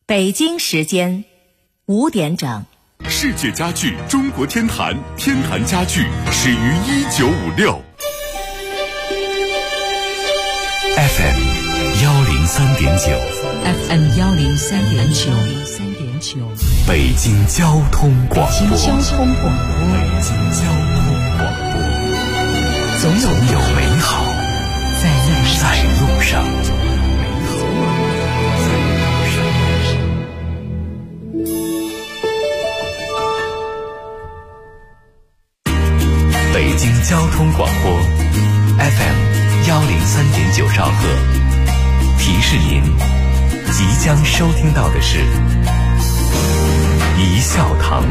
北京时间5点整。 世界家具中国天坛，天坛家具始于1956。FM 103.9，FM 103.9， 北京交通广播，总有美好在路上。北京交通广播 FM 103.9兆赫，提示您即将收听到的是一笑堂。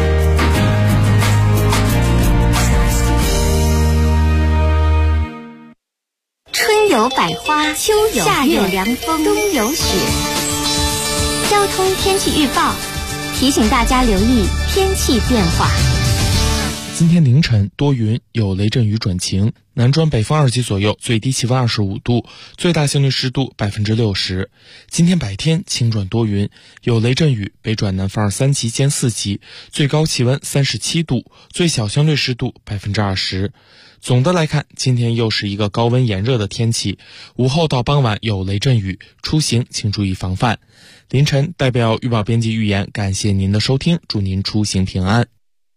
春有百花，秋有夏有凉风，冬有雪。交通天气预报提醒大家留意天气变化。 今天凌晨多云，有雷阵雨转晴，南转北风2级左右，最低气温25度，最大相对湿度60%。今天白天晴转多云，有雷阵雨，北转南风3级兼4级，最高气温37度，最小相对湿度20%。总的来看，今天又是一个高温炎热的天气，午后到傍晚有雷阵雨，出行请注意防范。凌晨代表预报编辑预言，感谢您的收听，祝您出行平安。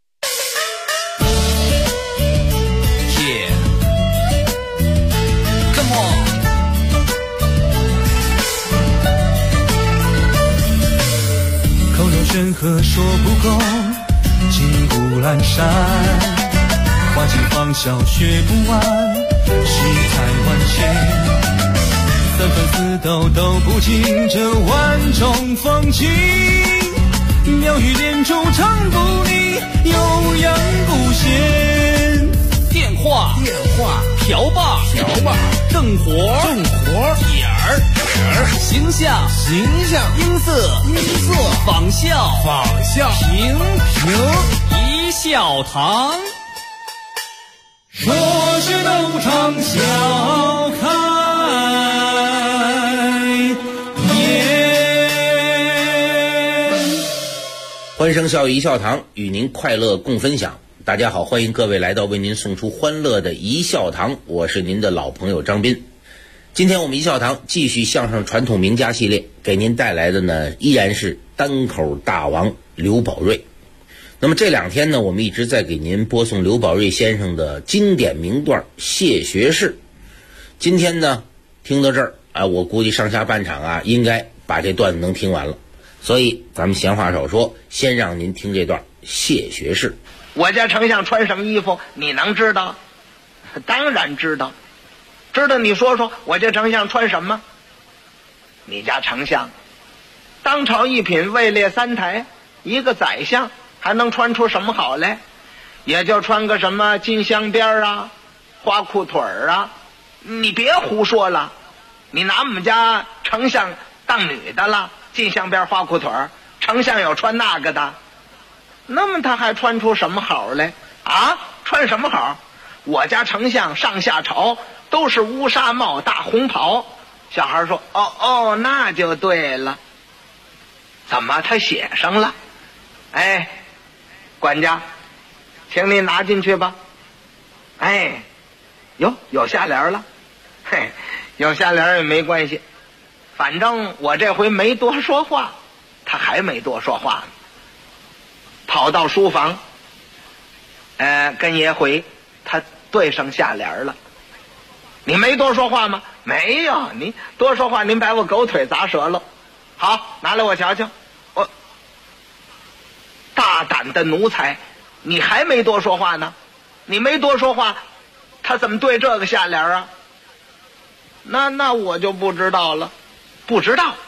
山河说不够，金谷阑珊，花尽芳笑学不完，世态万千，三分四斗都不尽这万种风情，妙语连珠唱不腻，悠扬不歇。 电话瓢把正活点儿形象音色仿效评一笑堂， 说是斗场笑开颜。 欢声笑语一笑堂，与您快乐共分享。大家好，欢迎各位来到为您送出欢乐的一笑堂，我是您的老朋友张斌。今天我们一笑堂继续相声传统名家系列，给您带来的呢依然是单口大王刘宝瑞。那么这2天呢，我们一直在给您播送刘宝瑞先生的经典名段谢学士。今天呢听到这儿我估计上下半场应该把这段子能听完了，所以咱们闲话少说，先让您听这段谢学士。 我家丞相穿什么衣服你能知道？当然知道。知道你说说我家丞相穿什么？你家丞相当朝一品，位列3台，一个宰相，还能穿出什么好来？也就穿个什么金镶边花裤腿你别胡说了，你拿我们家丞相当女的了？金镶边花裤腿，丞相有穿那个的？那么他还穿出什么好来穿什么好？我家丞相上下朝都是乌纱帽大红袍。小孩说哦，那就对了。怎么他写上了？管家，请你拿进去吧。有下联了。有下联也没关系，反正我这回没多说话。他还没多说话呢，跑到书房跟爷回，他对上下联了。你没多说话吗？没有，你多说话您把我狗腿砸折了。好，拿来我瞧瞧。大胆的奴才，你还没多说话呢。你没多说话，他怎么对这个下联那我就不知道了。不知道？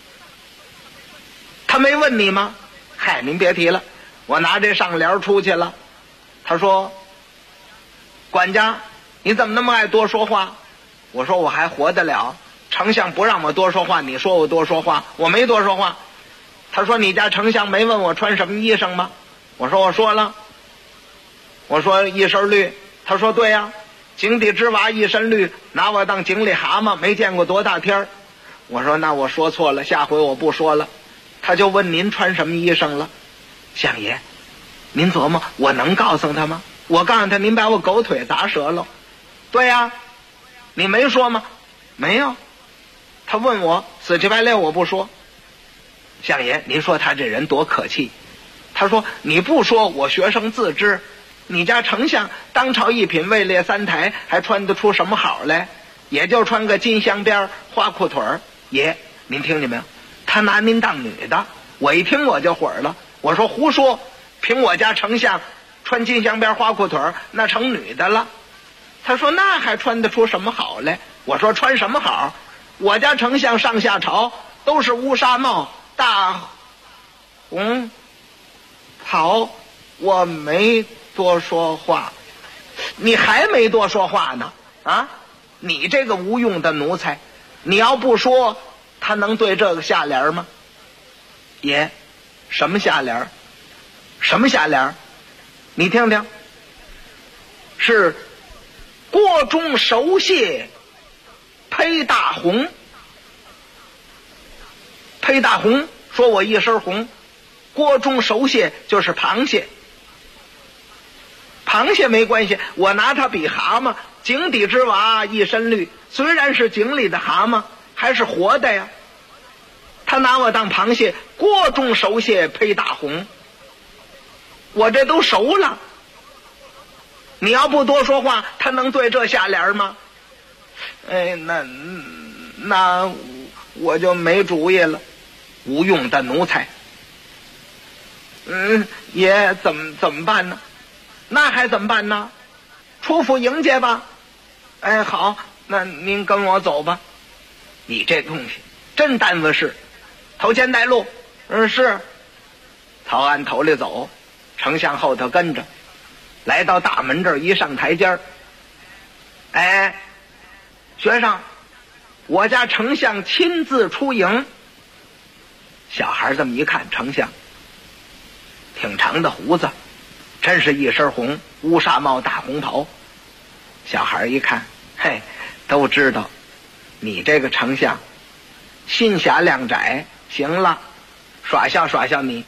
他没问你吗？您别提了，我拿这上联出去了。他说，管家你怎么那么爱多说话？我说我还活得了，丞相不让我多说话，你说我多说话？我没多说话。他说你家丞相没问我穿什么衣裳吗？我说我说了，我说一身绿。他说对呀，井底之蛙一身绿，拿我当井里蛤蟆，没见过多大天儿。我说那我说错了，下回我不说了。 他就问您穿什么衣裳了。相爷，您琢磨我能告诉他吗？我告诉他您把我狗腿砸折了。对呀，你没说吗？没有。他问我死乞白赖我不说。相爷，您说他这人多可气。他说你不说我学生自知，你家丞相当朝一品位列三台，还穿得出什么好来？也就穿个金镶边花裤腿儿。爷，您听见没有？他拿您当女的。我一听我就火了，我说胡说，凭我家丞相穿金镶边花裤腿儿，那成女的了。他说那还穿得出什么好来？我说穿什么好？我家丞相上下朝都是乌纱帽大红袍。我没多说话。你还没多说话呢啊！你这个无用的奴才，你要不说他能对这个下联吗？爷，什么下联？什么下联？你听听，是锅中熟蟹胚大红。胚大红，说我一身红。锅中熟蟹就是螃蟹。螃蟹没关系，我拿它比蛤蟆。井底之蛙一身绿，虽然是井里的蛤蟆，还是活的呀。他拿我当螃蟹，锅中熟蟹胚大红。我这都熟了。你要不多说话，他能对这下联吗？哎，那我就没主意了。无用的奴才。爷，怎么办呢？那还怎么办呢？出府迎接吧。哎，好，那您跟我走吧。你这东西真耽误事，头前带路。是。曹安头里走，丞相后头跟着，来到大门这儿，一上台阶儿。哎，学生，我家丞相亲自出迎。小孩这么一看，丞相挺长的胡子，真是一身红，乌纱帽大红袍。小孩一看，嘿，都知道你这个丞相心狭量窄。行了，耍笑耍笑你。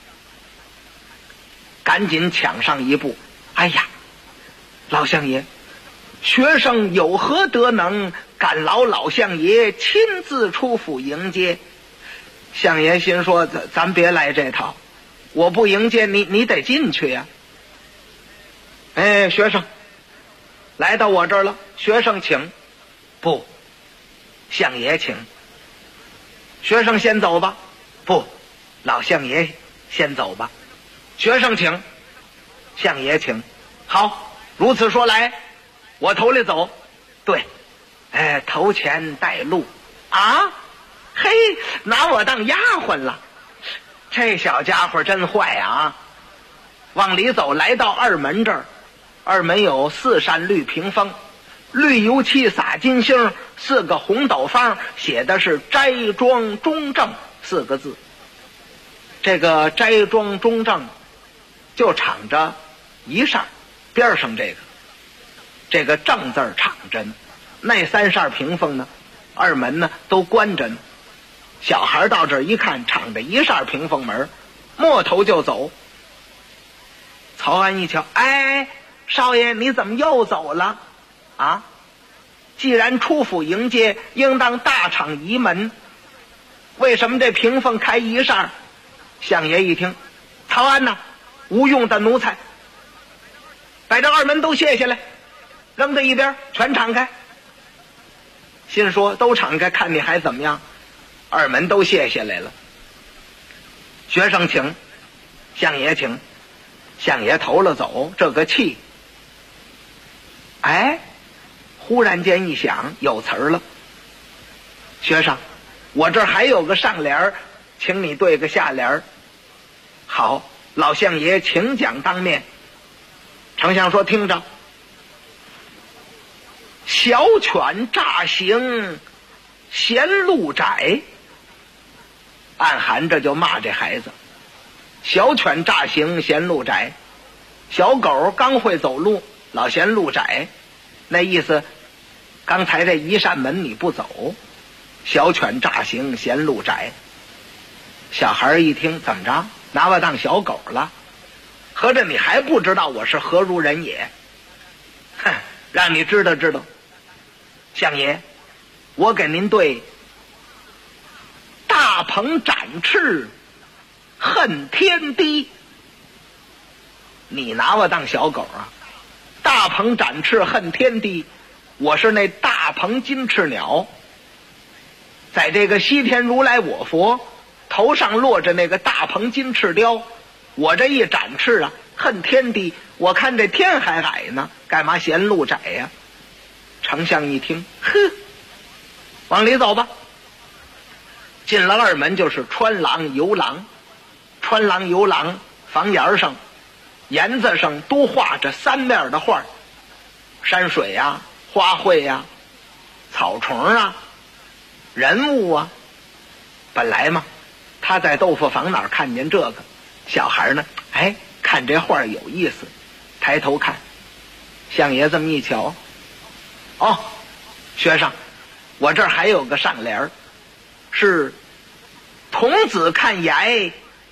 赶紧抢上一步。哎呀，老相爷，学生有何德能，敢劳老相爷亲自出府迎接。相爷心说咱别来这套，我不迎接你得进去呀。哎，学生来到我这儿了，学生请。不，相爷请。学生先走吧。不，老相爷先走吧。学生请。相爷请。好，如此说来，我头里走。对，哎，头前带路啊。嘿，拿我当丫鬟了。这小家伙真坏啊。往里走，来到二门这儿。二门有4扇绿屏风，绿油漆撒金星，4个红斗方，写的是斋庄中正4个字。这个斋庄中正就敞着一扇，边上这个正字敞着呢。那3扇屏风呢，二门呢都关着呢。小孩到这儿一看，敞着一扇屏风门，摸头就走。曹安一瞧，哎，少爷你怎么又走了啊？既然出府迎接，应当大敞仪门，为什么这屏风开一扇？相爷一听，曹安呐，无用的奴才，把这二门都卸下来，扔在一边，全敞开。心说都敞开，看你还怎么样。二门都卸下来了。学生请，相爷请。相爷头了走，这个气。哎，忽然间一想，有词儿了。学生，我这儿还有个上联，请你对个下联。好，老相爷请讲当面。丞相说，听着。小犬乍行嫌路窄，暗含着就骂这孩子。小犬乍行嫌路窄，小狗刚会走路，老嫌路窄，那意思刚才这一扇门你不走。小犬乍行嫌路窄。 小孩一听，怎么着，拿我当小狗了？合着你还不知道我是何如人也？哼，让你知道知道。相爷，我给您对大鹏展翅恨天低。你拿我当小狗啊？大鹏展翅恨天低，我是那大鹏金翅鸟，在这个西天如来我佛头上落着那个大鹏金翅雕，我这一展翅啊，恨天低，我看这天还矮呢，干嘛嫌路窄呀？丞相一听，呵，往里走吧。进了二门就是穿廊游廊，穿廊游廊房檐上檐子上都画着三面的画，山水啊，花卉啊，草虫啊，人物啊。本来嘛，他在豆腐坊哪儿看见这个，小孩呢，哎，看这画有意思，抬头看，相爷这么一瞧，哦，学生，我这儿还有个上联，是童子看崖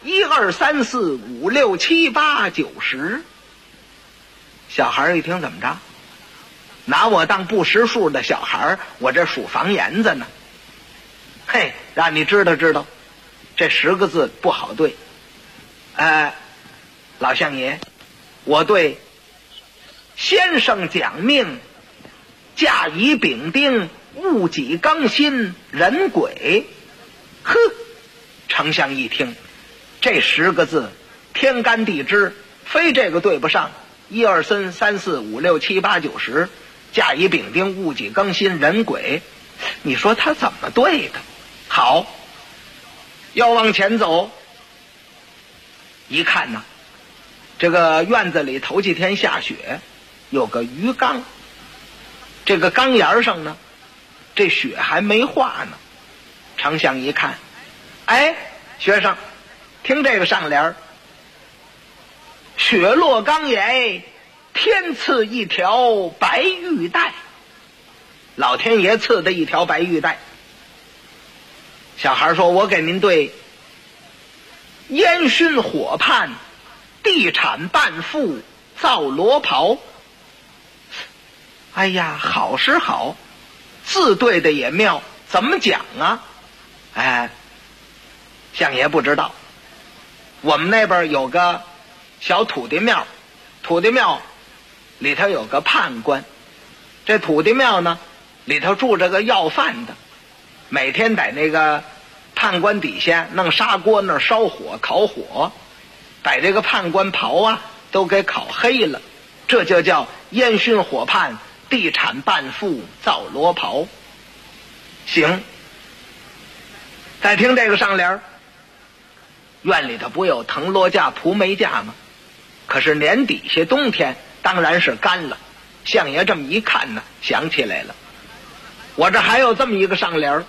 1、2、3、4、5、6、7、8、9、10。小孩一听，怎么着？拿我当不识数的小孩，我这数房檐子呢。嘿，让你知道知道，这10个字不好对。老相爷，我对先生讲命，甲乙丙丁戊己庚辛壬癸。呵，丞相一听，这10个字天干地支，非这个对不上。1、2、3、3、4、5、6、7、8、9、10，甲乙丙丁戊己庚辛壬癸，你说他怎么对的？好，要往前走，一看呢，这个院子里头几天下雪，有个鱼缸，这个缸沿上呢，这雪还没化呢。丞相一看，哎，学生，听这个上联，雪落缸崖，天赐一条白玉带。老天爷赐的一条白玉带。小孩说，我给您对烟熏火畔，地产半副造罗袍。哎呀，好是好，字对的也妙，怎么讲啊？哎，相爷不知道，我们那边有个小土地庙，土地庙里头有个判官，这土地庙呢里头住着个要饭的，每天在那个判官底下弄砂锅那儿烧火烤火，把这个判官袍啊都给烤黑了，这就叫烟熏火畔，地产半副造罗袍。行，再听这个上联，院里头不有藤萝架蒲梅架吗？可是年底下冬天当然是干了。相爷这么一看呢，想起来了，我这还有这么一个上联，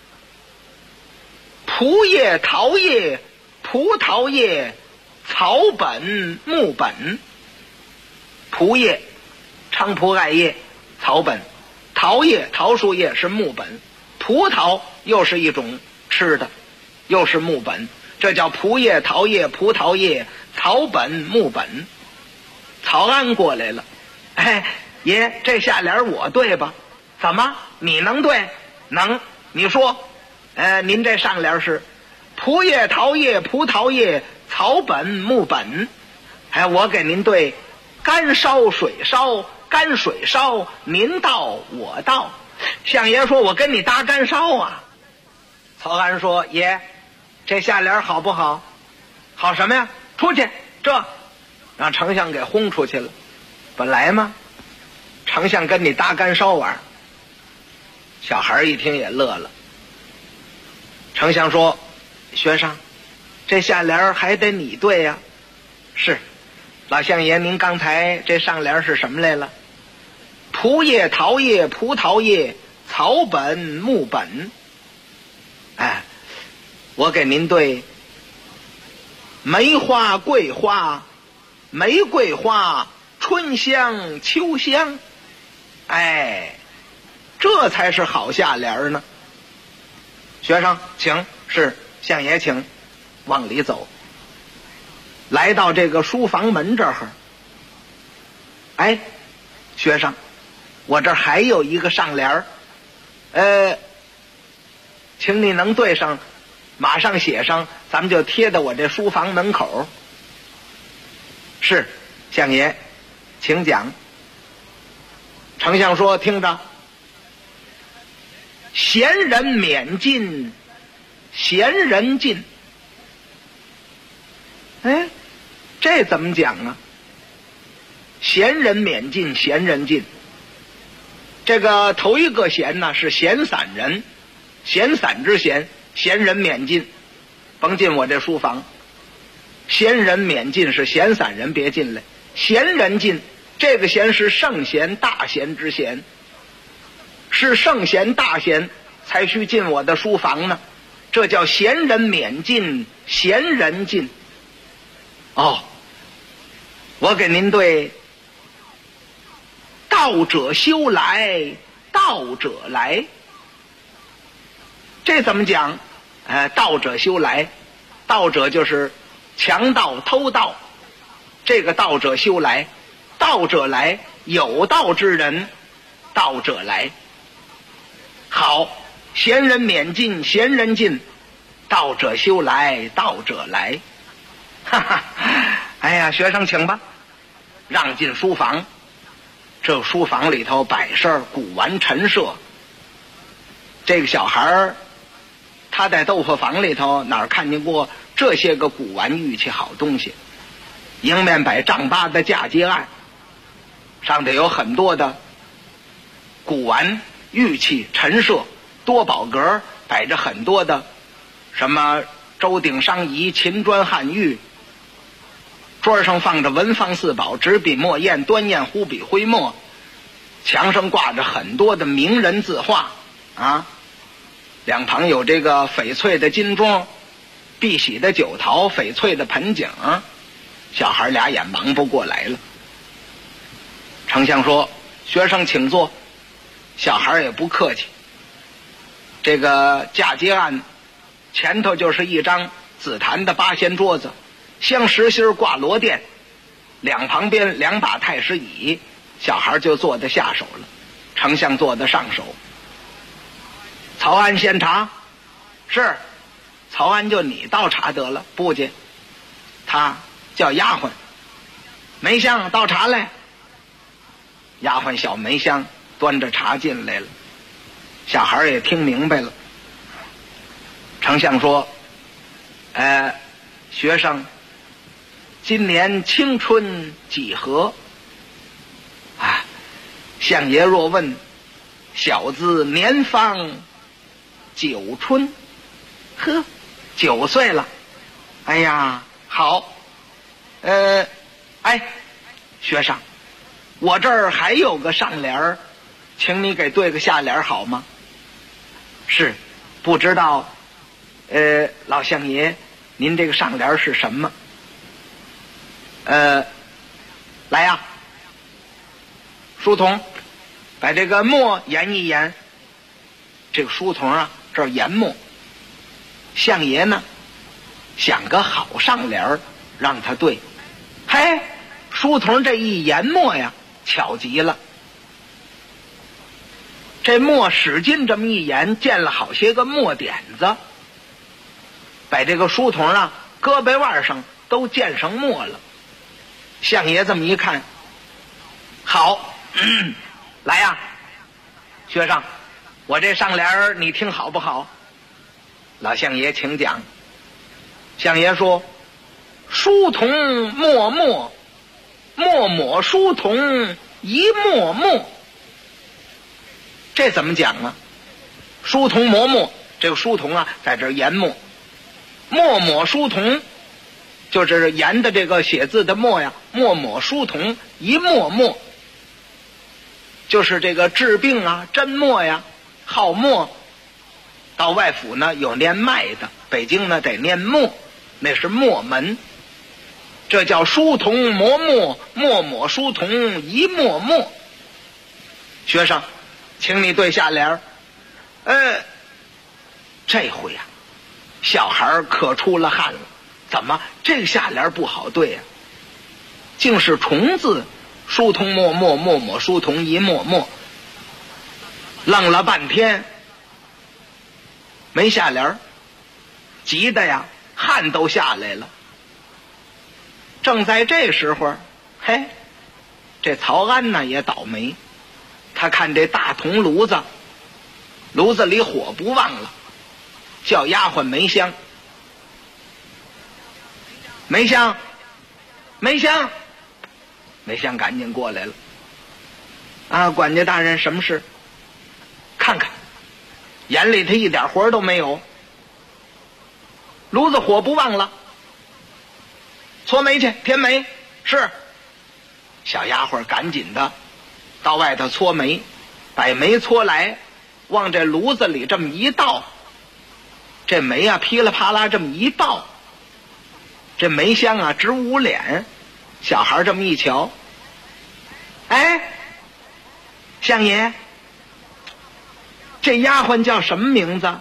蒲叶桃叶葡萄叶草本木本。蒲叶菖蒲艾叶草本，桃叶桃树叶是木本，葡萄又是一种吃的，又是木本，这叫蒲叶桃叶葡萄叶草本木本。曹安过来了，哎，爷，这下联我对吧？怎么你能对？能。你说您这上联是蒲叶桃叶葡萄叶草本木本。哎，我给您对干烧水烧，干水烧，您倒我倒。相爷说，我跟你搭干烧啊。曹安说，爷，这下联好不好？好什么呀？出去，这让丞相给轰出去了。本来嘛，丞相跟你搭干烧玩。小孩一听也乐了。丞相说，学生，这下联还得你对呀。是，老相爷，您刚才这上联是什么来了？蒲叶桃叶葡萄叶草本木本。哎，我给您对梅花桂花玫瑰花春香秋香。哎，这才是好下联呢。学生请。是，相爷请。 往里走，来到这个书房门这儿，哎，学生，我这儿还有一个上联儿，请你能对上，马上写上，咱们就贴到我这书房门口。是，相爷，请讲。丞相说：“听着，贤人免进，贤人进。”哎，这怎么讲啊？闲人免进，闲人进。这个头一个闲呢是闲散人，闲散之闲，闲人免进，甭进我这书房。闲人免进是闲散人别进来，闲人进，这个闲是圣贤大贤之贤，是圣贤大贤才需进我的书房呢，这叫闲人免进，闲人进。哦，我给您对道者修来，道者来，这怎么讲？道者修来，道者就是强盗偷盗，这个道者修来，道者来，有道之人，道者来。好，闲人免进，闲人进，道者修来，道者来。哈哈，哎呀，学生请吧，让进书房。这书房里头摆设古玩陈设，这个小孩他在豆腐房里头哪儿看见过这些个古玩玉器好东西？迎面摆丈八的嫁接案，上头有很多的古玩玉器陈设，多宝格摆着很多的什么周鼎商仪、秦砖汉玉，桌上放着文房四宝，纸笔墨砚、端砚湖笔徽墨，墙上挂着很多的名人字画啊，两旁有这个翡翠的金钟，碧玺的酒桃，翡翠的盆景，小孩俩眼忙不过来了。丞相说：“学生请坐。”小孩也不客气。这个嫁接案前头就是一张紫檀的八仙桌子，镶实心挂罗垫，两旁边两把太师椅，小孩就坐得下手了，丞相坐得上手。曹安先查，是，曹安就你倒茶得了，不去，他叫丫鬟，梅香倒茶来。丫鬟小梅香端着茶进来了，小孩也听明白了。丞相说：“学生今年青春几何？”啊，相爷若问，小子年方9春。呵，9岁了。哎呀，好。学生，我这儿还有个上联儿，请你给对个下联好吗？是，不知道，老相爷，您这个上联是什么？来呀，书童，把这个墨研一研。这个书童啊，这儿研墨。相爷呢，想个好上联让他对。嘿，书童这一研墨呀，巧极了。这墨使劲这么一研，见了好些个墨点子，把这个书童啊胳膊腕上都见上墨了。相爷这么一看，好，来呀，学生，我这上联你听好不好？老相爷请讲。相爷说：“书童墨墨，墨墨书童一墨墨。”这怎么讲啊？书童磨墨，这个书童啊在这研墨，墨墨书童就是研的这个写字的墨呀，墨墨书童一墨墨，就是这个治病啊针墨呀，好墨。到外府呢有念脉的，北京呢得念墨，那是墨门。这叫书童磨墨，墨墨书童一墨墨。学生，请你对下联。这回啊，小孩可出了汗了。 怎么这个下联不好对呀？竟是虫字，书同默默，默默书同一默默。愣了半天没下联，急得呀汗都下来了。正在这时候，嘿，这曹安呢也倒霉，他看这大铜炉子，炉子里火不旺了，叫丫鬟梅香，梅香，梅香，梅香赶紧过来了。啊，管家大人，什么事？看看，眼里头一点活都没有。炉子火不旺了，搓煤去，添煤。是。小丫鬟赶紧的到外头搓煤，把煤搓来，往这炉子里这么一倒，这煤啊噼里啪啦这么一倒，这煤香啊直捂脸。小孩这么一瞧，哎，相爷，这丫鬟叫什么名字？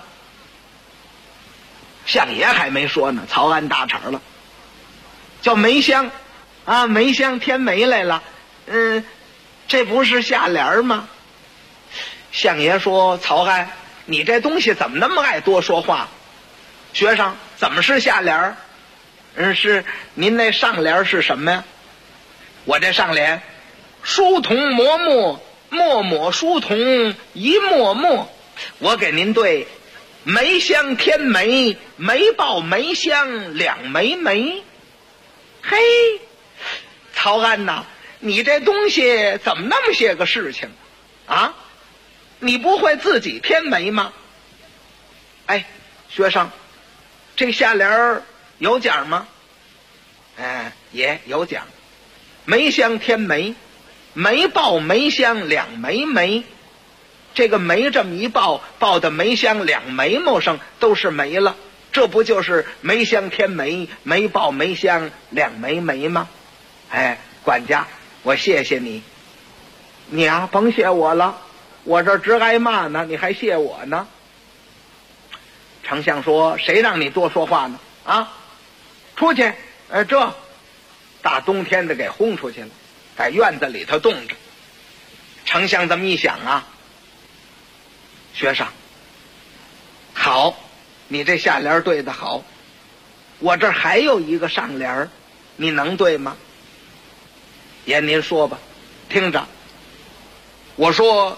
相爷还没说呢，曹安搭茬了，叫梅香啊，梅香添煤来了。这不是下联吗？相爷说，曹安，你这东西怎么那么爱多说话？学生，怎么是下联？是您那上联是什么呀？我这上联，书同默默，默默书同一默默。我给您对，梅香添煤，煤爆梅香两枚煤。嘿，曹安呐，你这东西怎么那么些个事情啊？你不会自己添煤吗？哎，学生，这下联有讲吗？也有讲，梅香添煤，煤爆梅香两枚煤。这个煤这么一爆，爆的梅香两眉毛上都是煤了，这不就是梅香添煤，煤爆梅香两枚煤吗？哎，管家，我谢谢你。你啊，甭谢我了，我这直挨骂呢，你还谢我呢？丞相说，谁让你多说话呢？啊，出去！这大冬天的给轰出去了，在院子里头冻着。丞相这么一想啊，学生，好，你这下联对得好，我这还有一个上联，你能对吗？爷您说吧，听着。我说，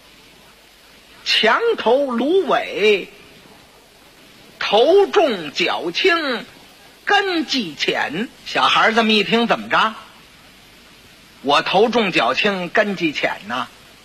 墙头芦苇，头重脚轻，根基浅。小孩这么一听，怎么着？我头重脚轻，根基浅呐？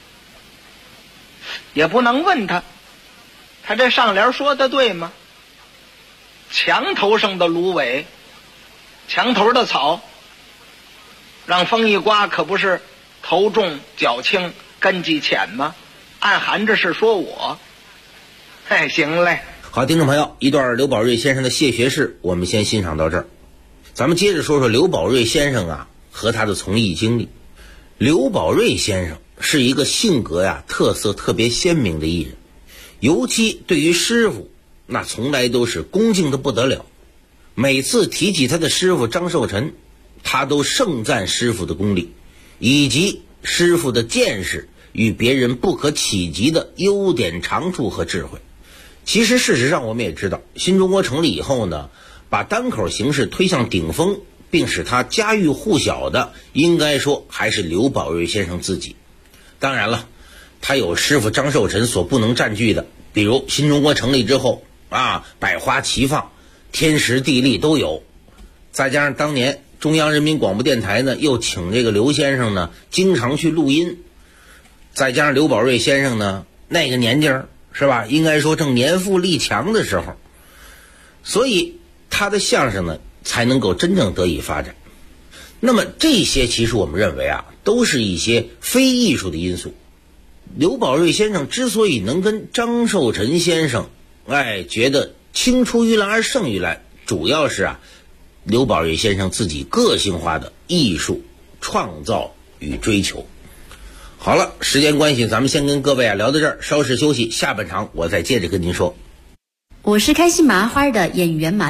也不能问他，他这上联说的对吗？墙头上的芦苇，墙头的草，让风一刮，可不是头重脚轻根基浅吗？暗含着是说我。嘿，行嘞。 好，听众朋友，一段刘宝瑞先生的谢学士我们先欣赏到这儿。咱们接着说说刘宝瑞先生啊和他的从艺经历。刘宝瑞先生是一个性格呀特色特别鲜明的艺人，尤其对于师傅那从来都是恭敬的不得了。每次提起他的师傅张寿臣，他都盛赞师傅的功力以及师傅的见识与别人不可企及的优点长处和智慧。其实事实上我们也知道，新中国成立以后呢，把单口形式推向顶峰并使他家喻户晓的，应该说还是刘宝瑞先生自己。当然了，他有师傅张寿臣所不能占据的，比如新中国成立之后啊，百花齐放，天时地利都有，再加上当年中央人民广播电台呢又请这个刘先生呢经常去录音，再加上刘宝瑞先生呢那个年纪是吧，应该说正年富力强的时候，所以他的相声呢才能够真正得以发展。那么这些其实我们认为啊都是一些非艺术的因素。刘宝瑞先生之所以能跟张寿臣先生觉得青出于蓝而胜于蓝，主要是啊刘宝瑞先生自己个性化的艺术创造与追求。好了，时间关系咱们先跟各位聊到这儿，稍事休息，下半场我再接着跟您说。 我是开心麻花的演员玛丽。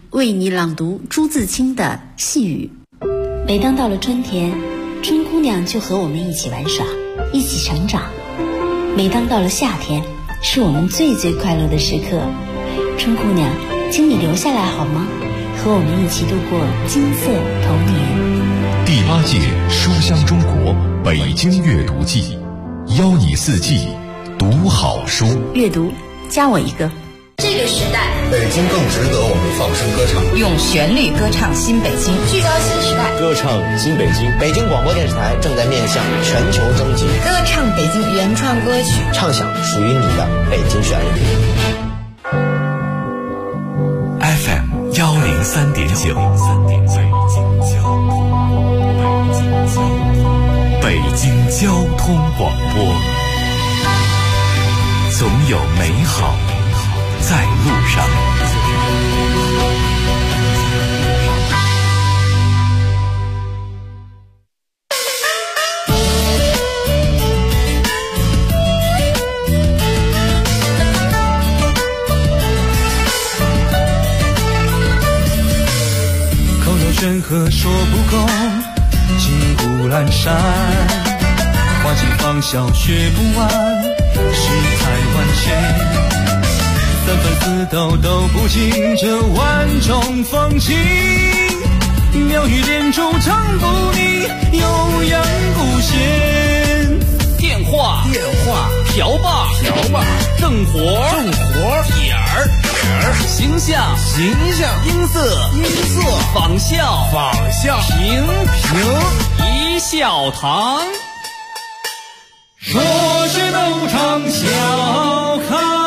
为你朗读朱自清的细语。 每当到了春天，春姑娘就和我们一起玩耍，一起成长。每当到了夏天，是我们最最快乐的时刻。春姑娘，请你留下来好吗？和我们一起度过金色童年。 第8届书香中国北京阅读季，邀你四季读好书。 阅读，加我一个。 这个时代， 北京更值得我们放声歌唱， 用旋律歌唱新北京， 聚焦新时代， 歌唱新北京。 北京广播电视台正在面向全球征集， 歌唱北京原创歌曲， 唱响属于你的北京旋律。 FM 103.9，北京交通广播，总有美好在路上。 口头劝和说不够，骑虎阑珊，花季芳笑学不完，世态万千。三分四斗都不尽这万种风情，妙语连珠唱不腻，悠扬不闲。 电话瓢把正活点儿形象音色仿效平一笑堂。 说是斗场笑看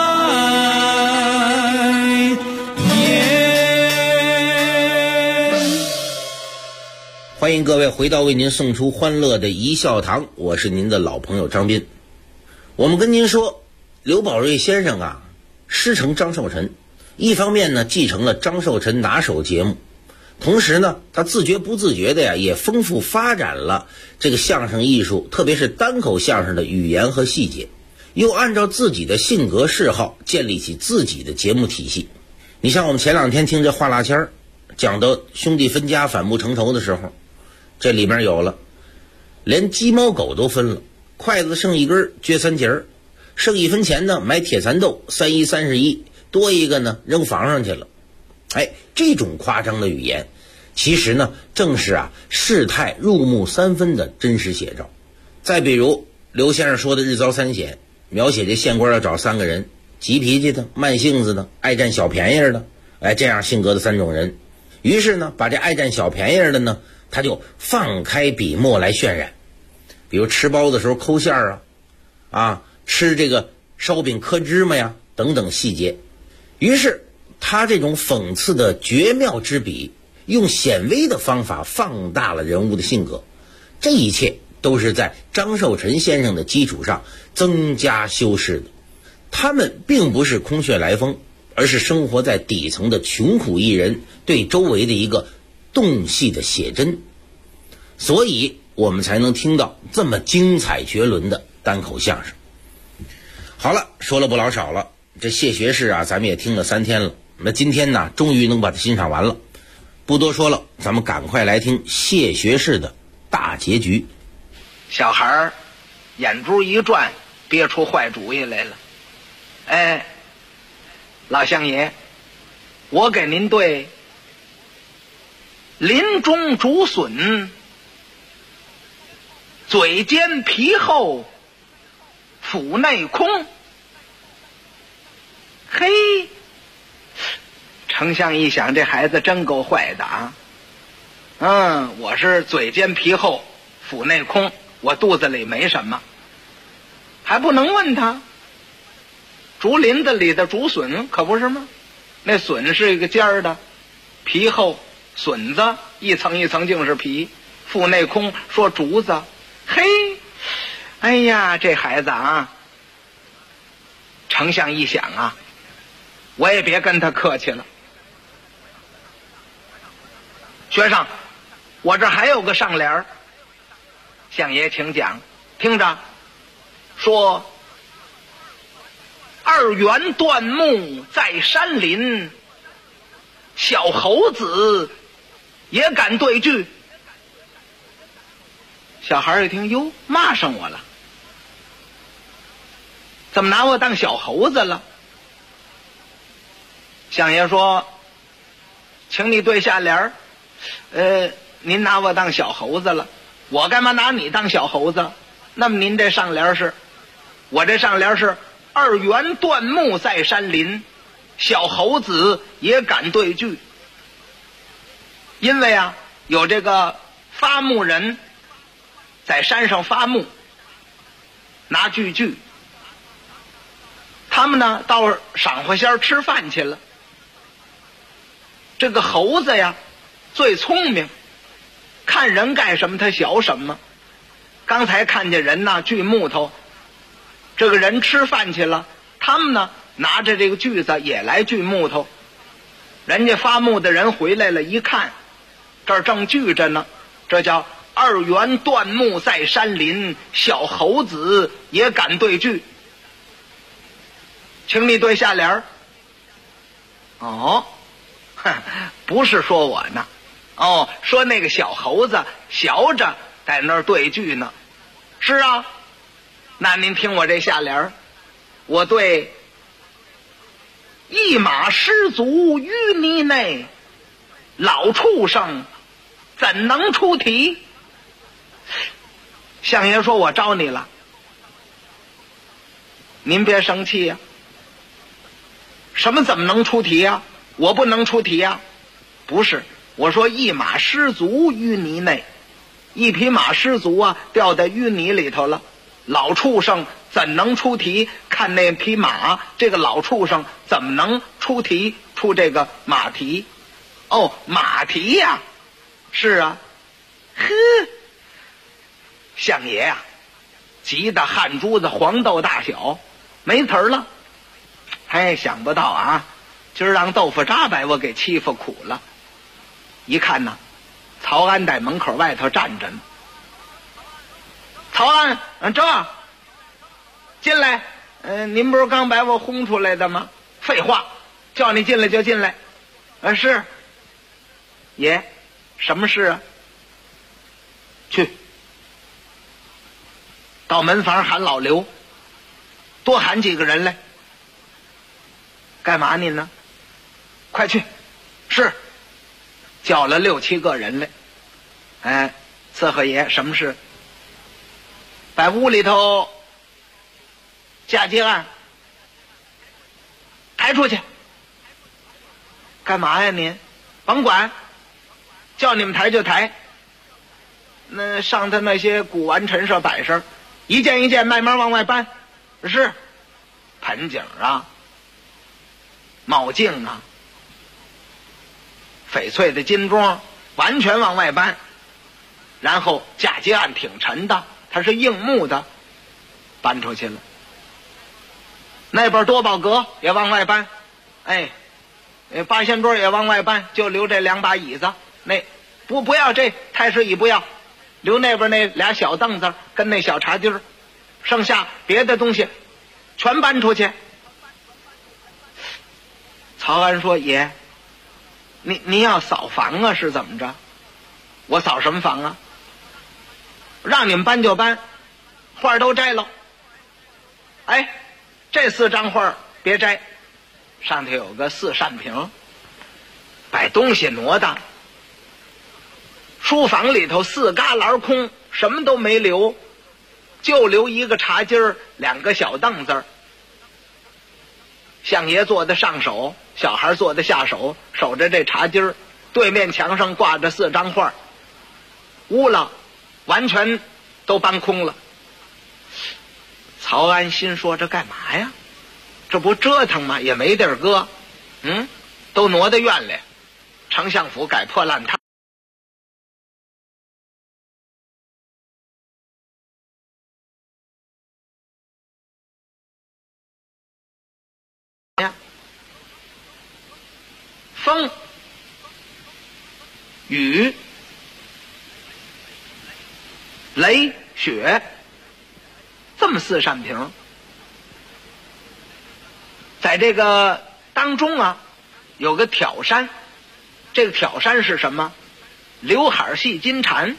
欢迎各位回到为您送出欢乐的一笑堂，我是您的老朋友张斌。我们跟您说，刘宝瑞先生啊，师承张寿臣，一方面呢继承了张寿臣拿手节目，同时呢他自觉不自觉的呀也丰富发展了这个相声艺术，特别是单口相声的语言和细节，又按照自己的性格嗜好建立起自己的节目体系。你像我们前两天听这话蜡签讲到兄弟分家反目成仇的时候，这里面有了连鸡猫狗都分了，筷子剩一根撅3节，剩1分钱呢买铁蚕豆，3·1 31，多一个呢扔房上去了。这种夸张的语言其实呢正是事态入木3分的真实写照。再比如刘先生说的日遭3险，描写这县官要找3个人，急脾气的、慢性子的、爱占小便宜的，这样性格的3种人。于是呢把这爱占小便宜的呢他就放开笔墨来渲染，比如吃包子的时候抠馅吃这个烧饼磕芝麻呀等等细节。于是他这种讽刺的绝妙之笔，用显微的方法放大了人物的性格。这一切都是在张寿臣先生的基础上增加修饰的。他们并不是空穴来风，而是生活在底层的穷苦艺人对周围的一个洞悉的写真，所以我们才能听到这么精彩绝伦的单口相声。好了，说了不老少了，这谢学士咱们也听了3天了，那今天呢终于能把它欣赏完了。不多说了，咱们赶快来听谢学士的大结局。 小孩眼珠一转，憋出坏主意来了。老乡爷，我给您对林中竹笋，嘴尖皮厚，腹内空。嘿，丞相一想，这孩子真够坏的啊！我是嘴尖皮厚，腹内空，我肚子里没什么，还不能问他。竹林子里的竹笋可不是吗？那笋是一个尖儿的，皮厚，笋子一层一层竟是皮，腹内空说竹子。嘿，哎呀，这孩子丞相一想我也别跟他客气了。学生，我这还有个上联，相爷请讲，听着，说2员断木在山林， 小猴子也敢对句。小孩一听，哟，骂上我了，怎么拿我当小猴子了？相爷说，请你对下联儿，您拿我当小猴子了，我干嘛拿你当小猴子？那么您这上联是，我这上联是二元断木在山林，小猴子也敢对句。因为啊，有这个发木人在山上发木，拿锯锯，他们呢到赏花仙吃饭去了。这个猴子呀最聪明，看人干什么他学什么。刚才看见人呢锯木头，这个人吃饭去了，他们呢拿着这个锯子也来锯木头。人家发木的人回来了，一看这儿正锯着呢，这叫二元断木在山林，小猴子也敢对句。请你对下联儿。哦，不是说我呢，哦，说那个小猴子学着在那儿对句呢。是啊，那您听我这下联儿，我对一马失足淤泥内，老畜生怎能出题？相爷说，我招你了，您别生气呀。什么怎么能出题呀？我不能出题呀。不是，我说一马失足淤泥内，一匹马失足啊，掉在淤泥里头了，老畜生怎能出题？看那匹马，这个老畜生怎么能出题？出这个马蹄。哦，马蹄呀。是啊。呵，相爷呀，急得汗珠子黄豆大小，没词儿了。哎，想不到啊，今儿让豆腐渣把我给欺负苦了。一看呢，曹安在门口外头站着呢。曹安，这进来。您不是刚把我轰出来的吗？废话，叫你进来就进来。是。爷，什么事啊？去，到门房喊老刘，多喊几个人来。干嘛您呢？快去。是。叫了6、7个人来。伺候爷，什么事？把屋里头嫁接案抬出去。干嘛呀您？甭管，叫你们抬就抬。那上他那些古玩陈设摆设，一件一件慢慢往外搬。是。盆景啊，帽镜啊，翡翠的金钟，完全往外搬。然后嫁接案挺沉的，它是硬木的，搬出去了。那边多宝阁也往外搬，八仙桌也往外搬，就留这2把椅子。那不要这太师椅，不要，留那边那俩小凳子跟那小茶几儿，剩下别的东西全搬出去。曹安说：“爷，您要扫房啊？是怎么着？我扫什么房啊？让你们搬就搬，画都摘了。这4张画别摘，上头有个4扇屏，把东西挪的。书房里头4旮旯空，什么都没留，就留一个茶几儿，2个小凳子。相爷坐在上手，小孩坐在下手，守着这茶几儿。对面墙上挂着4张画，屋了完全都搬空了。曹安心说：这干嘛呀？这不折腾吗？也没地儿搁。都挪到院里，丞相府改破烂摊。风雨雷雪，这么4扇屏。在这个当中啊，有个挑山， 这个挑山是什么？刘海戏金蝉，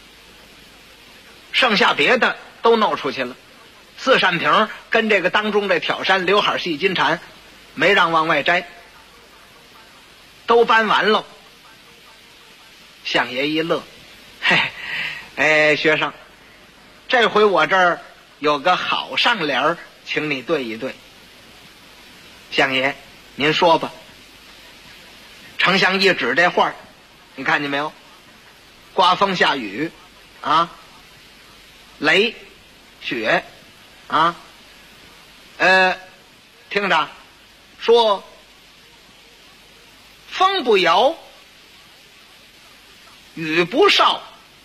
剩下别的都弄出去了。四扇屏跟这个当中这挑山刘海戏金蝉没让往外摘，都搬完了。相爷一乐，嘿，哎，学生，这回我这儿有个好上联，请你对一对。相爷，您说吧。丞相一指这画，你看见没有？刮风下雨啊，雷雪啊，听着说，风不摇，雨不少，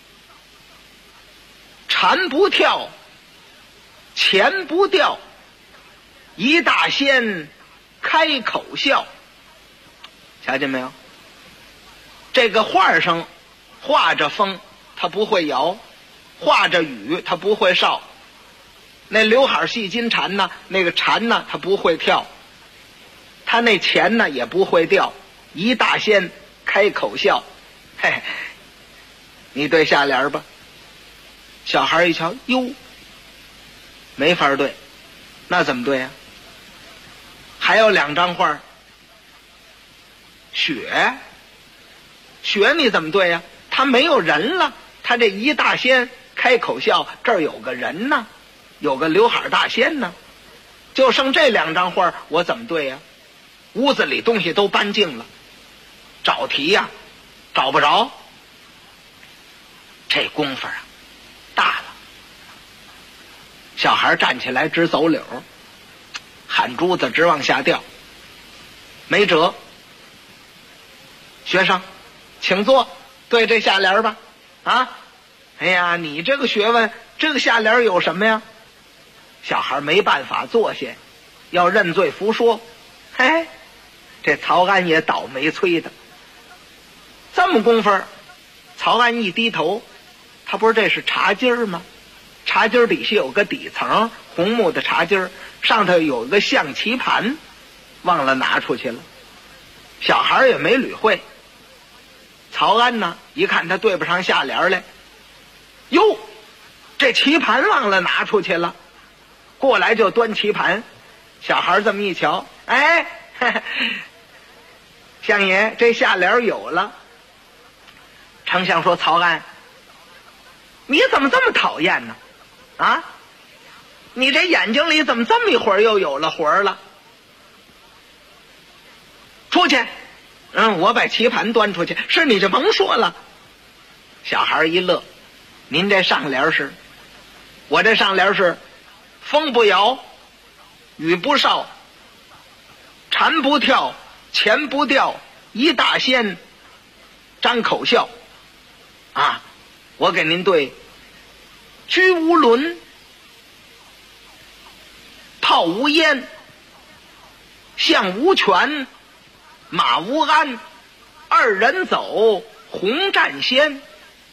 蝉不跳，钱不掉，一大仙开口笑。瞧见没有？这个画上画着风，它不会摇；画着雨，它不会哨。那刘海戏金蝉呢，那个蝉呢，它不会跳；它那钱呢，也不会掉。一大仙开口笑，嘿，你对下联吧。小孩一瞧，哟，没法对，那怎么对呀？还有2张画，雪你怎么对呀？他没有人了，他这一大仙开口笑，这儿有个人呢，有个刘海大仙呢，就剩这2张画，我怎么对呀？屋子里东西都搬净了，找题呀，找不着。这功夫啊，大了。小孩站起来直走柳，汗珠子直往下掉，没辙。学生，请坐，对这下联吧。啊，哎呀，你这个学问，这个下联有什么呀？小孩没办法坐下，要认罪服说。嘿，这曹安也倒霉催的。这么功夫，曹安一低头，他不是这是茶几儿吗？茶几儿底下有个底层，红木的茶几儿，上头有个象棋盘，忘了拿出去了。小孩也没理会。曹安呢，一看他对不上下联来，哟，这棋盘忘了拿出去了，过来就端棋盘。小孩这么一瞧，哎，相爷，这下联有了。丞相说：“曹安，你怎么这么讨厌呢？啊，你这眼睛里怎么这么一会儿又有了活儿了？出去！我把棋盘端出去，是你就甭说了。”小孩一乐，您这上联是，我这上联是，风不摇，雨不哨，蝉不跳，钱不掉，一大仙张口笑。啊，我给您对，车无轮，炮无烟，象无权，马无鞍，2人走，红战仙。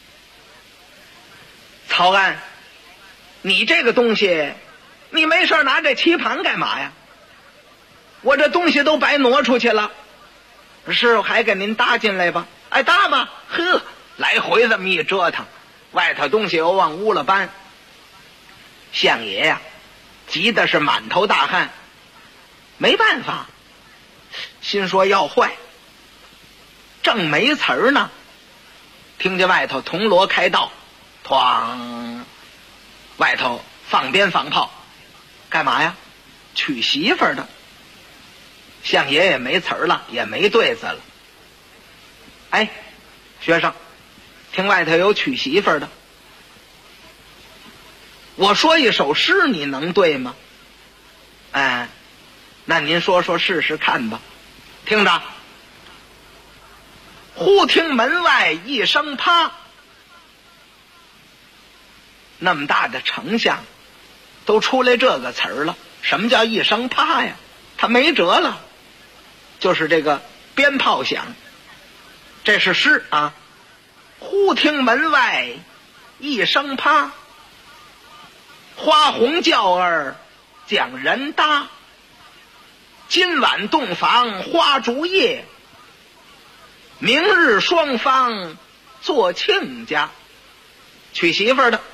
曹安，你这个东西，你没事拿这棋盘干嘛呀？我这东西都白挪出去了，师傅还给您搭进来吧？哎，搭吧，呵，来回这么一折腾，外头东西又往屋了搬。相爷呀，急的是满头大汗，没办法，心说要坏，正没词儿呢，听见外头铜锣开道，哐，外头放鞭放炮，干嘛呀？娶媳妇儿的。相爷也没词儿了，也没对子了。哎，学生，听外头有娶媳妇儿的，我说一首诗，你能对吗？哎，那您说说试试看吧。听着，忽听门外一声啪，那么大的丞相都出来这个词儿了，什么叫一声啪呀？他没辙了，就是这个鞭炮响，这是诗啊。忽听门外一声啪，花红轿儿将人搭，今晚洞房花烛夜， 明日双方做亲家，娶媳妇儿的。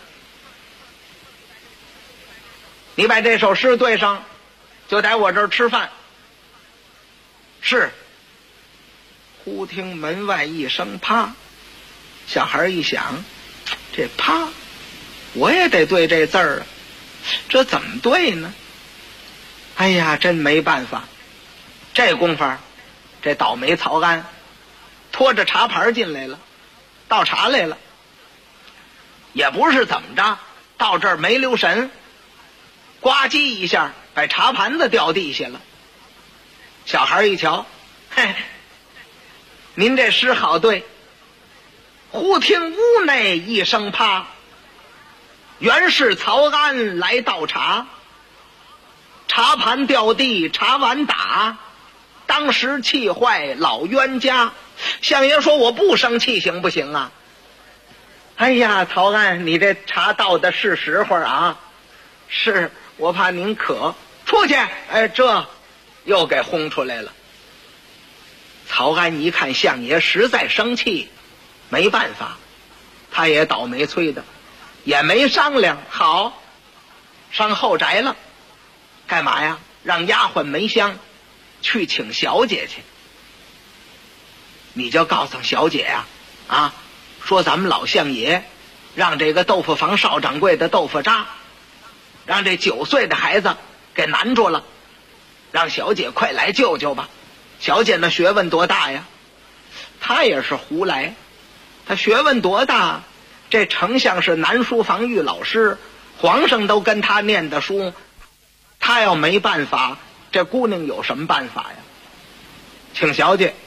你把这首诗对上，就在我这儿吃饭。是。忽听门外一声啪，小孩一想，这啪，我也得对这字儿啊，这怎么对呢？哎呀，真没办法。这功夫，这倒霉曹安拖着茶盘进来了，倒茶来了。也不是怎么着，到这儿没留神，呱唧一下把茶盘子掉地下了。小孩一瞧，嘿，您这诗好对。忽听屋内一声啪，原是曹安来倒茶，茶盘掉地，茶碗打，当时气坏老冤家。相爷说我不生气行不行啊？哎呀，曹安，你这茶倒的是时候啊，是我怕您渴，出去。哎，这又给轰出来了。曹安一看相爷实在生气，没办法，他也倒霉催的，也没商量，好，上后宅了。干嘛呀？让丫鬟梅香去请小姐去。你就告诉小姐呀，说咱们老相爷让这个豆腐房少掌柜的豆腐渣，让这9岁的孩子给难住了，让小姐快来救救吧。小姐那学问多大呀？她也是胡来，她学问多大？这丞相是南书房御老师，皇上都跟他念的书，他要没办法，这姑娘有什么办法呀？请小姐。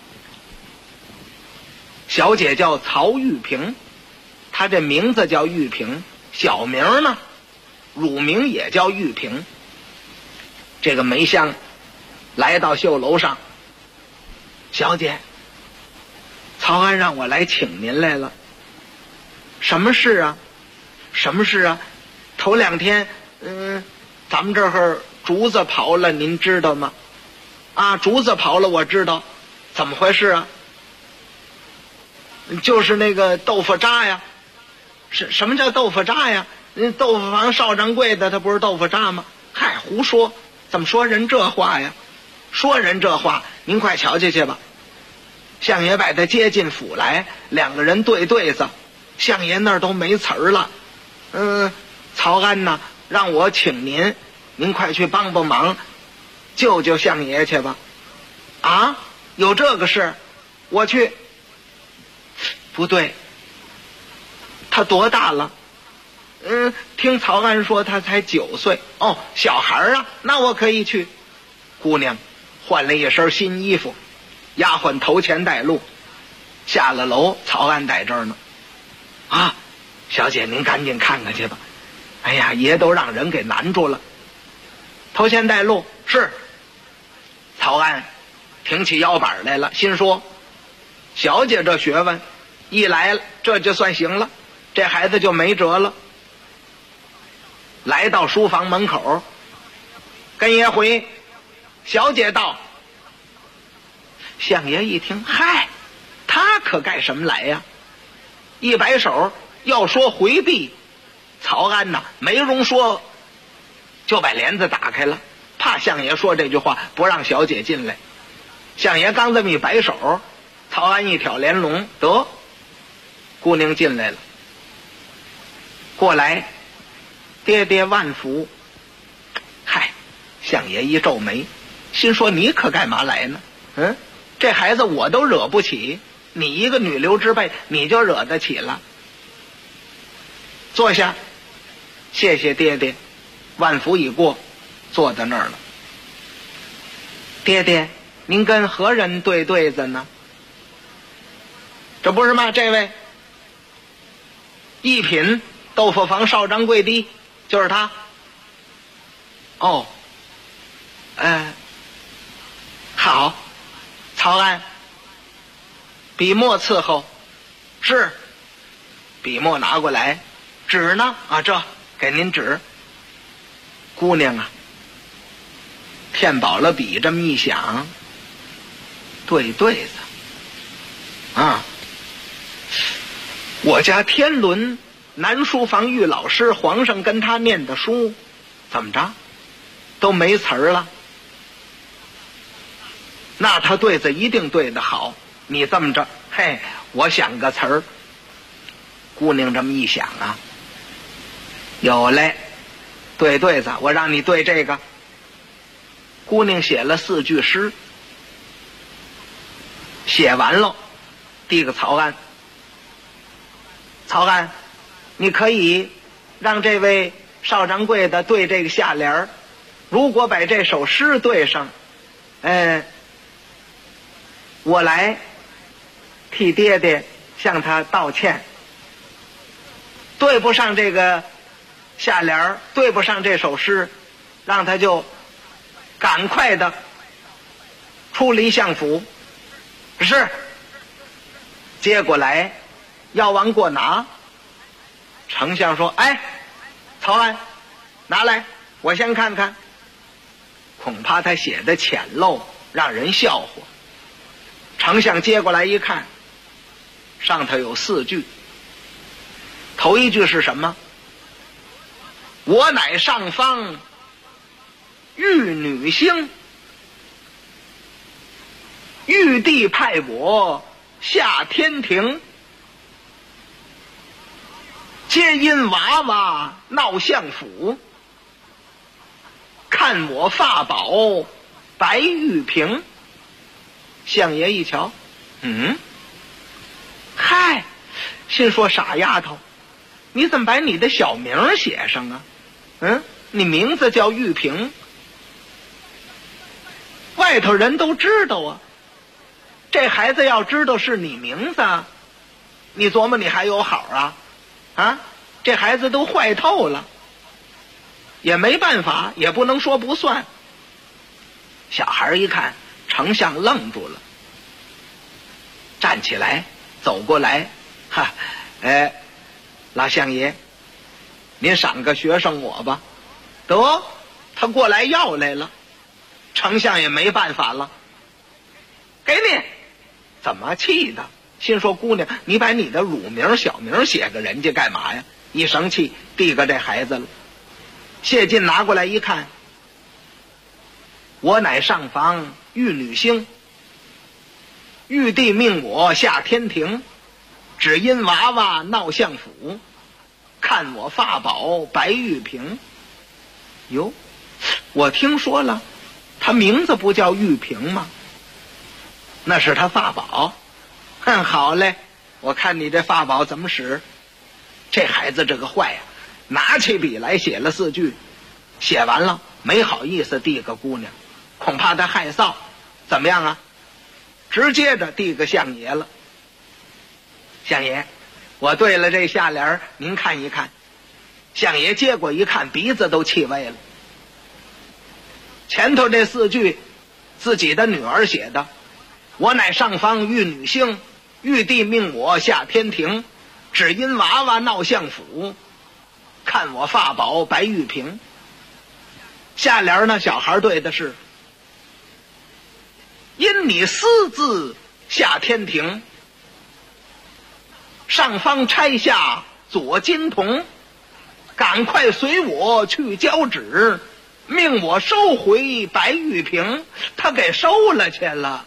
小姐叫曹玉萍，她这名字叫玉萍，小名呢，乳名也叫玉萍。这个梅香来到绣楼上，小姐，曹安让我来请您来了。什么事啊？什么事啊？头2天，咱们这儿竹子刨了，您知道吗？竹子刨了，我知道。怎么回事啊？就是那个豆腐渣呀。什么叫豆腐渣呀？豆腐房少掌柜的他不是豆腐渣吗？嗨，胡说！怎么说人这话呀？说人这话，您快瞧去吧。相爷把他接进府来，2个人对对子，相爷那儿都没词儿了。曹安呢，让我请您，您快去帮帮忙，救救相爷去吧。有这个事？我去。不对，他多大了？听曹安说他才9岁。小孩啊，那我可以去。姑娘换了一身新衣服，丫鬟头前带路，下了楼，曹安在这儿呢。小姐您赶紧看看去吧。哎呀，爷都让人给难住了。头前带路。是。曹安挺起腰板来了，心说小姐这学问一来了，这就算行了，这孩子就没辙了。来到书房门口，跟爷回，小姐到。相爷一听，嗨，他可干什么来呀？一摆手要说回避，曹安呐没容说，就把帘子打开了，怕相爷说这句话不让小姐进来。相爷刚这么一摆手，曹安一挑帘笼，得，姑娘进来了。过来，爹爹万福。嗨，相爷一皱眉，心说你可干嘛来呢？这孩子我都惹不起，你一个女流之辈你就惹得起了。坐下。谢谢爹爹。万福已过，坐在那儿了。爹爹，您跟何人对对子呢？这不是吗？这位一品豆腐房少掌柜的，就是他。好。曹安，笔墨伺候。是。笔墨拿过来。纸呢？这给您纸。姑娘啊，填饱了笔，这么一想，对对子， 啊，我家天伦南书房玉老师，皇上跟他念的书，怎么着都没词儿了。那他对子一定对得好。你这么着，嘿，我想个词儿。姑娘这么一想啊，有嘞，对对子，我让你对这个。姑娘写了4句诗，写完了，递个草案。草案，你可以让这位少掌柜的对这个下联儿，如果把这首诗对上，我来替爹爹向他道歉。对不上这个下联儿，对不上这首诗，让他就赶快的出离相府。是，接过来要往过拿。丞相说：“哎，草案拿来，我先看看。”恐怕他写的浅陋，让人笑话。丞相接过来一看，上头有4句。头一句是什么？我乃上方玉女星，玉帝派我下天庭，皆因娃娃闹相府，看我发宝白玉瓶。相爷一瞧，嗨，心说傻丫头，你怎么把你的小名写上啊？你名字叫玉萍，外头人都知道啊。这孩子要知道是你名字，你琢磨你还有好啊？这孩子都坏透了，也没办法，也不能说不算。小孩一看，丞相愣住了，站起来走过来，老相爷，您赏个学生我吧。得，他过来要来了，丞相也没办法了，给你。怎么气的？心说姑娘，你把你的乳名小名写个人家干嘛呀？一生气递个这孩子了。谢晋拿过来一看，我乃上房玉女星，玉帝命我下天庭，只因娃娃闹相府，看我发宝白玉瓶。哟，我听说了，他名字不叫玉瓶吗？那是他发宝。好嘞，我看你这发宝怎么使。这孩子这个坏呀，拿起笔来写了4句，写完了没好意思递个姑娘，恐怕他害臊。怎么样啊？直接的递个相爷了。相爷，我对了这下联，您看一看。相爷接过一看，鼻子都气歪了。前头这4句自己的女儿写的，我乃上方玉女星，玉帝命我下天庭，只因娃娃闹相府，看我发宝白玉瓶。下联呢，小孩对的是因你私自下天庭，上方拆下左金童，赶快随我去交旨，命我收回白玉瓶。他给收了去了。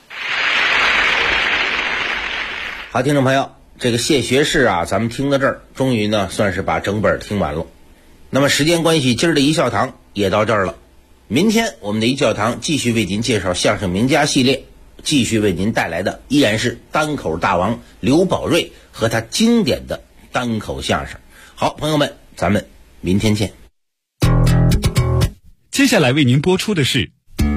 好，听众朋友，这个谢学士啊，咱们听到这儿，终于呢算是把整本听完了。那么时间关系，今儿的一笑堂也到这儿了。明天我们的一笑堂继续为您介绍相声名家系列，继续为您带来的依然是单口大王刘宝瑞和他经典的单口相声。好，朋友们，咱们明天见。 接下来为您播出的是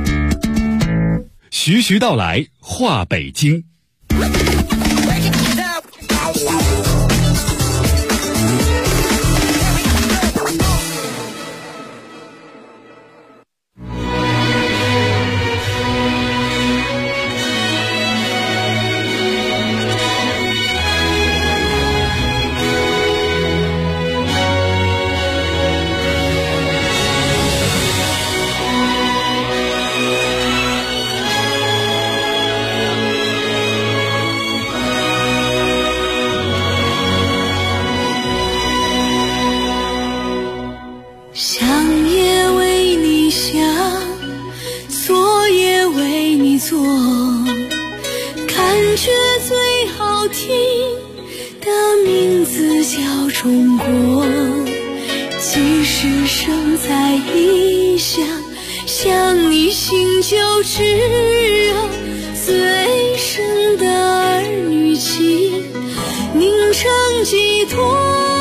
徐徐道来话北京。 感觉最好听的名字叫中国，即使生在异乡，想你心就炙热，最深的儿女情凝成寄托。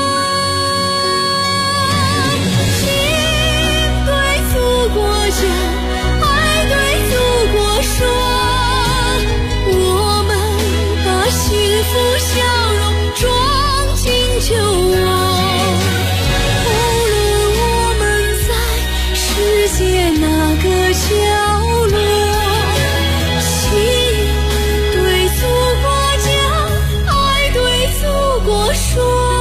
心对祖国讲，爱对祖国说，我们把幸福笑容装进酒窝。无论我们在世界哪个角落，心对祖国讲，爱对祖国说。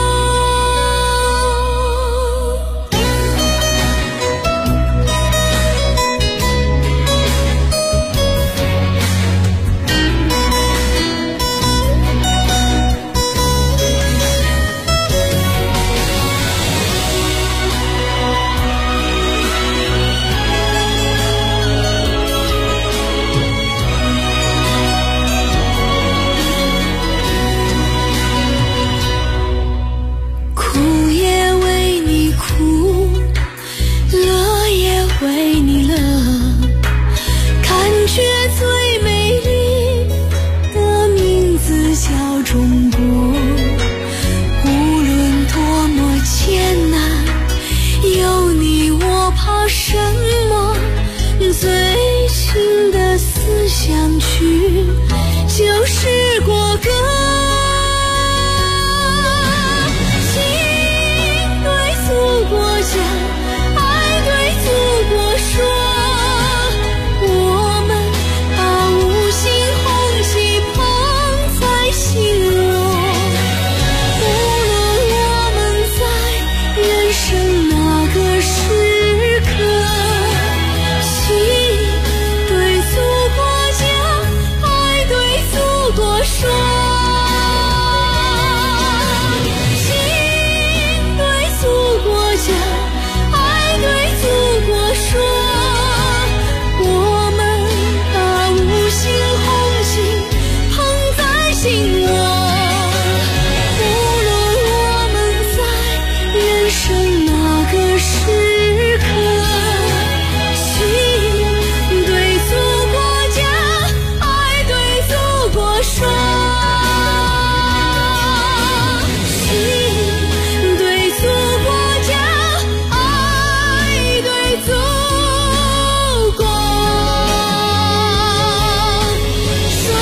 就是国歌，心对祖国讲，爱对祖国说，我们把五星红旗捧在心窝。无论我们在人生哪个时刻，心对祖国讲，爱对祖国说，心对祖国讲，爱对祖国说，我们把五星红旗捧在心窝。无论我们在人生哪个时刻，心对祖国讲，爱对祖国说，心对祖国讲，爱对祖国说。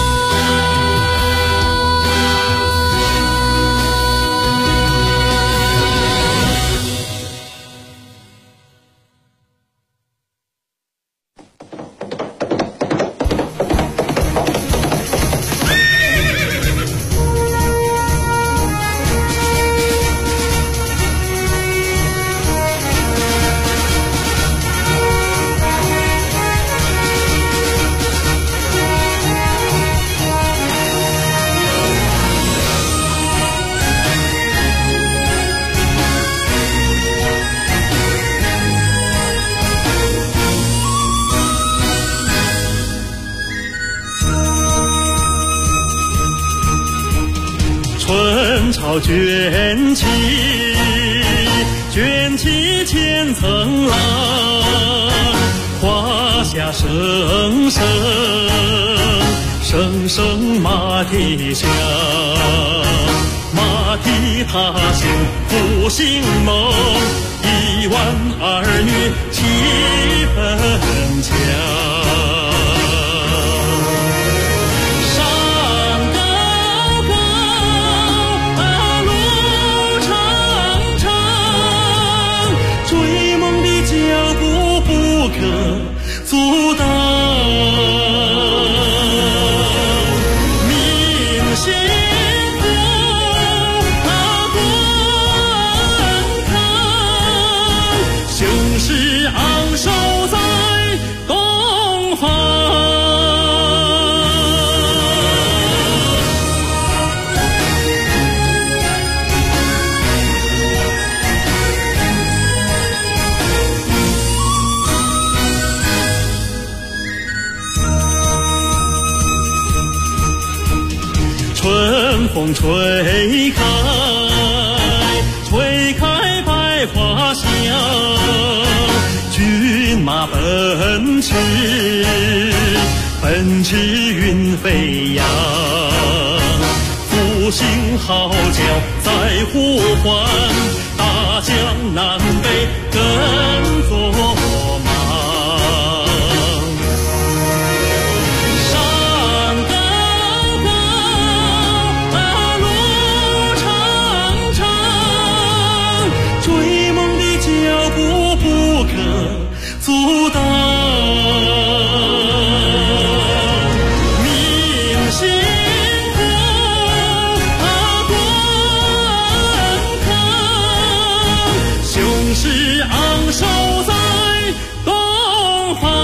春潮卷起，卷起千层浪，华夏声声，声声马蹄响，马蹄踏行复兴梦，1万儿女气氛强。阻挡，明星风观看，雄狮昂首在东方。 春风吹开，吹开百花香，骏马奔驰，奔驰云飞扬，复兴号角在呼唤，大江南北跟作忙。山高高，路长长，追梦的脚步不可阻挡。守在东方，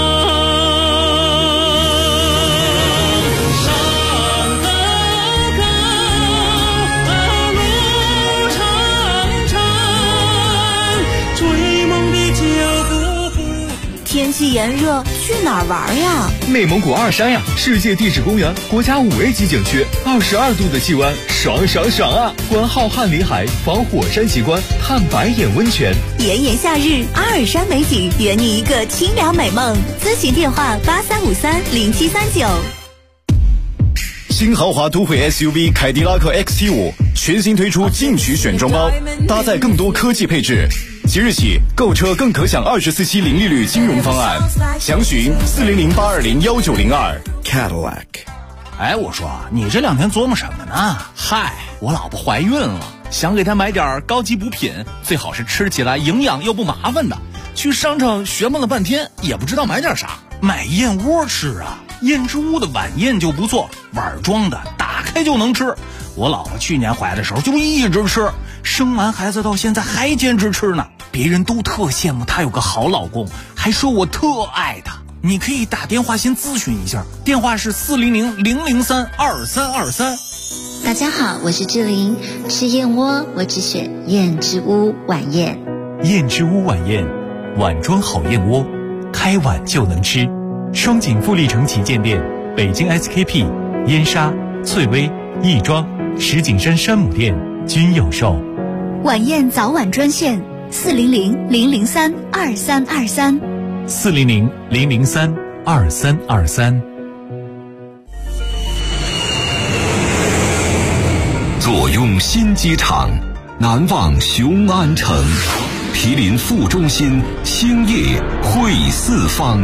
山高高，路长长，追梦的脚步不。 天气炎热，去哪儿玩呀？ 内蒙古二山呀，世界地质公园国家5A 级景区，22度的气温，爽爽爽啊！观浩瀚林海，访火山奇观，探白眼温泉。 炎炎夏日，阿尔山美景，圆你一个清凉美梦。咨询电话83530739。 新豪华都会 SUV 凯迪拉克 XT5全新推出进取选装包，搭载更多科技配置。即日起购车更可享24期零利率金融方案，详询400-820-1902 Cadillac。 哎，我说你这2天琢磨什么呢？嗨，我老婆怀孕了，想给她买点高级补品，最好是吃起来营养又不麻烦的。去商场学问了半天，也不知道买点啥，买燕窝吃啊。燕之屋的晚宴就不错，碗装的，打开就能吃。我老婆去年怀的时候就一直吃，生完孩子到现在还坚持吃呢。别人都特羡慕她有个好老公，还说我特爱她。你可以打电话先咨询一下，电话是400-003-2323。 大家好，我是志玲，吃燕窝我只选燕之屋晚宴。 燕之屋晚宴，碗装好燕窝，开碗就能吃。双井富力城旗舰店、北京 SKP、燕莎、翠微、亦庄、石景山山姆店均有售。 晚宴早晚专线400-003-2323。 400-003-2323。 坐拥新机场，难忘雄安城，毗邻副中心，兴业汇四方。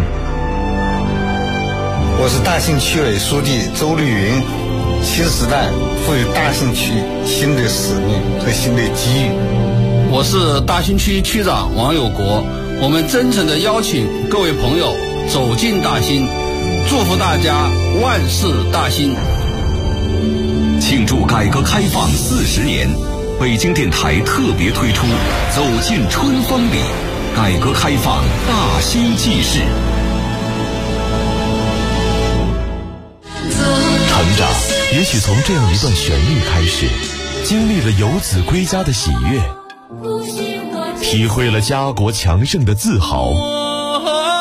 我是大兴区委书记周绿云，新时代赋予大兴区新的使命和新的机遇。 我是大兴区区长王有国，我们真诚地邀请各位朋友走进大兴，祝福大家万事大兴。 庆祝改革开放40年，北京电台特别推出走进春风里，改革开放大兴纪事。 成长也许从这样一段旋律开始，经历了游子归家的喜悦，体会了家国强盛的自豪。